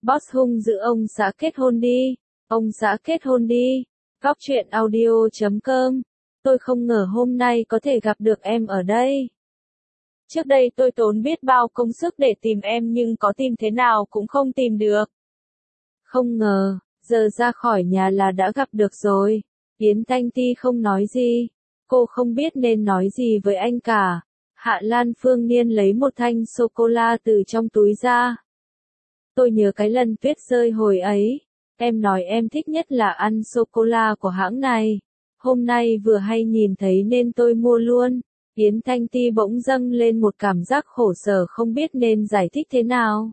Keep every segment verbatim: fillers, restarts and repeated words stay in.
Boss hung dữ ông xã kết hôn đi, ông xã kết hôn đi. Góc truyện audio chấm com. Tôi không ngờ hôm nay có thể gặp được em ở đây. Trước đây tôi tốn biết bao công sức để tìm em nhưng có tìm thế nào cũng không tìm được. Không ngờ, giờ ra khỏi nhà là đã gặp được rồi. Yến Thanh Ti không nói gì. Cô không biết nên nói gì với anh cả. Hạ Lan Phương Niên lấy một thanh sô-cô-la từ trong túi ra. Tôi nhớ cái lần tuyết rơi hồi ấy. Em nói em thích nhất là ăn sô-cô-la của hãng này. Hôm nay vừa hay nhìn thấy nên tôi mua luôn. Yến Thanh Ti bỗng dâng lên một cảm giác khổ sở không biết nên giải thích thế nào.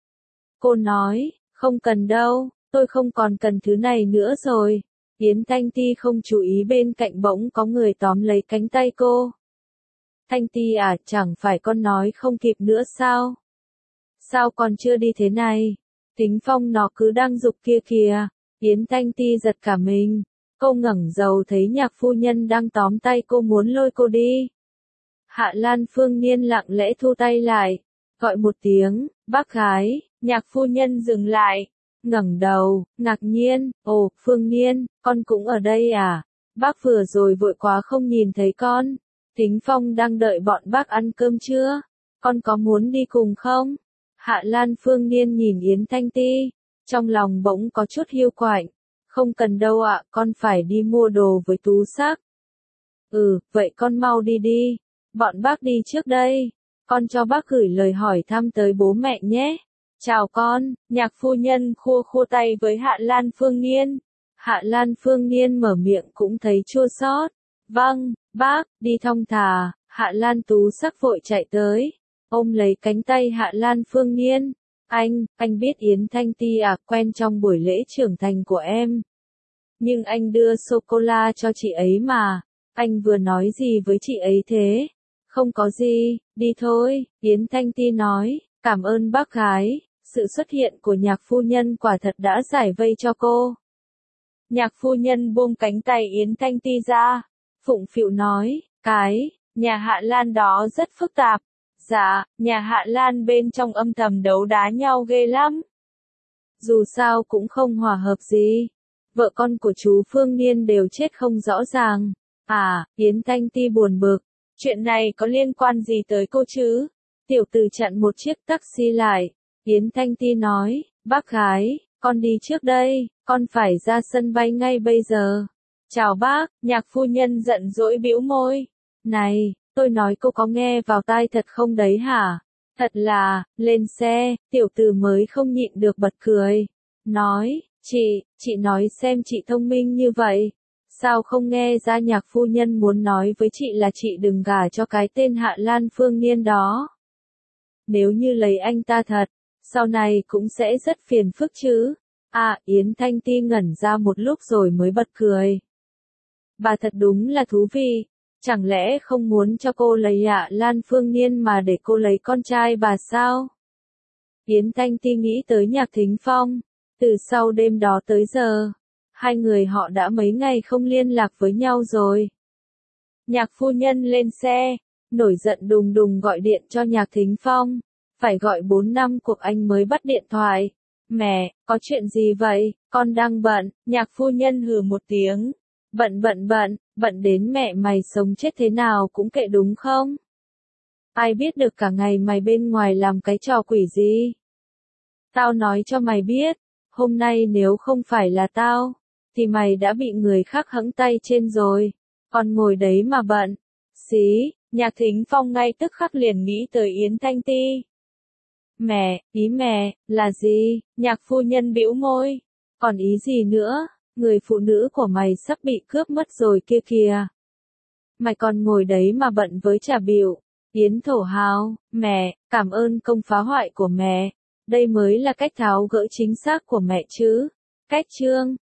Cô nói, không cần đâu, tôi không còn cần thứ này nữa rồi. Yến Thanh Ti không chú ý bên cạnh bỗng có người tóm lấy cánh tay cô. Thanh Ti à, chẳng phải con nói không kịp nữa sao? Sao con chưa đi thế này? Tính Phong nó cứ đang giục kia kìa. Yến Thanh Ti giật cả mình. Cô ngẩng đầu thấy Nhạc phu nhân đang tóm tay cô muốn lôi cô đi. Hạ Lan Phương Niên lặng lẽ thu tay lại. Gọi một tiếng, bác gái. Nhạc phu nhân dừng lại. Ngẩng đầu, ngạc nhiên. Ồ, Phương Niên, con cũng ở đây à? Bác vừa rồi vội quá không nhìn thấy con. Tính Phong đang đợi bọn bác ăn cơm chưa? Con có muốn đi cùng không? Hạ Lan Phương Niên nhìn Yến Thanh Ti. Trong lòng bỗng có chút hiu quạnh. Không cần đâu ạ, con phải đi mua đồ với Tú Sắc. Ừ, vậy con mau đi đi. Bọn bác đi trước đây. Con cho bác gửi lời hỏi thăm tới bố mẹ nhé. Chào con. Nhạc phu nhân khua khua tay với Hạ Lan Phương Niên. Hạ Lan Phương Niên mở miệng cũng thấy chua xót. Vâng, bác, đi thong thả. Hạ Lan Tú Sắc vội chạy tới. Ôm lấy cánh tay Hạ Lan Phương Niên. Anh, anh biết Yến Thanh Ti à, quen trong buổi lễ trưởng thành của em. Nhưng anh đưa sô-cô-la cho chị ấy mà. Anh vừa nói gì với chị ấy thế? Không có gì, đi thôi, Yến Thanh Ti nói. Cảm ơn bác gái. Sự xuất hiện của nhạc phu nhân quả thật đã giải vây cho cô. Nhạc phu nhân buông cánh tay Yến Thanh Ti ra. Phụng phịu nói, cái, nhà Hạ Lan đó rất phức tạp. Dạ, nhà Hạ Lan bên trong âm thầm đấu đá nhau ghê lắm. Dù sao cũng không hòa hợp gì. Vợ con của chú Phương Niên đều chết không rõ ràng. À, Yến Thanh Ti buồn bực. Chuyện này có liên quan gì tới cô chứ? Tiểu tử chặn một chiếc taxi lại. Yến Thanh Ti nói, bác gái, con đi trước đây, con phải ra sân bay ngay bây giờ. Chào bác, nhạc phu nhân giận dỗi bĩu môi. Này, tôi nói cô có nghe vào tai thật không đấy hả? Thật là, lên xe, tiểu tử mới không nhịn được bật cười. Nói, chị, chị nói xem chị thông minh như vậy. Sao không nghe ra nhạc phu nhân muốn nói với chị là chị đừng gả cho cái tên Hạ Lan Phương Niên đó. Nếu như lấy anh ta thật, sau này cũng sẽ rất phiền phức chứ. À, Yến Thanh Ti ngẩn ra một lúc rồi mới bật cười. Bà thật đúng là thú vị. Chẳng lẽ không muốn cho cô lấy Hạ Lan Phương Niên mà để cô lấy con trai bà sao? Yến Thanh Ti nghĩ tới Nhạc Thính Phong. Từ sau đêm đó tới giờ, hai người họ đã mấy ngày không liên lạc với nhau rồi. Nhạc phu nhân lên xe, nổi giận đùng đùng gọi điện cho Nhạc Thính Phong. Phải gọi bốn năm cuộc anh mới bắt điện thoại. Mẹ, có chuyện gì vậy? Con đang bận. Nhạc phu nhân hừ một tiếng. Bận bận bận, bận đến mẹ mày sống chết thế nào cũng kệ đúng không? Ai biết được cả ngày mày bên ngoài làm cái trò quỷ gì? Tao nói cho mày biết, hôm nay nếu không phải là tao, thì mày đã bị người khác hẫng tay trên rồi. Còn ngồi đấy mà bận. Xí, Nhạc Thính Phong ngay tức khắc liền nghĩ tới Yến Thanh Ti. Mẹ, ý mẹ, là gì? Nhạc phu nhân bĩu môi. Còn ý gì nữa? Người phụ nữ của mày sắp bị cướp mất rồi kia kìa. Mày còn ngồi đấy mà bận với trà biểu. Yến Thổ Hào, mẹ, cảm ơn công phá hoại của mẹ. Đây mới là cách tháo gỡ chính xác của mẹ chứ. Cách chương.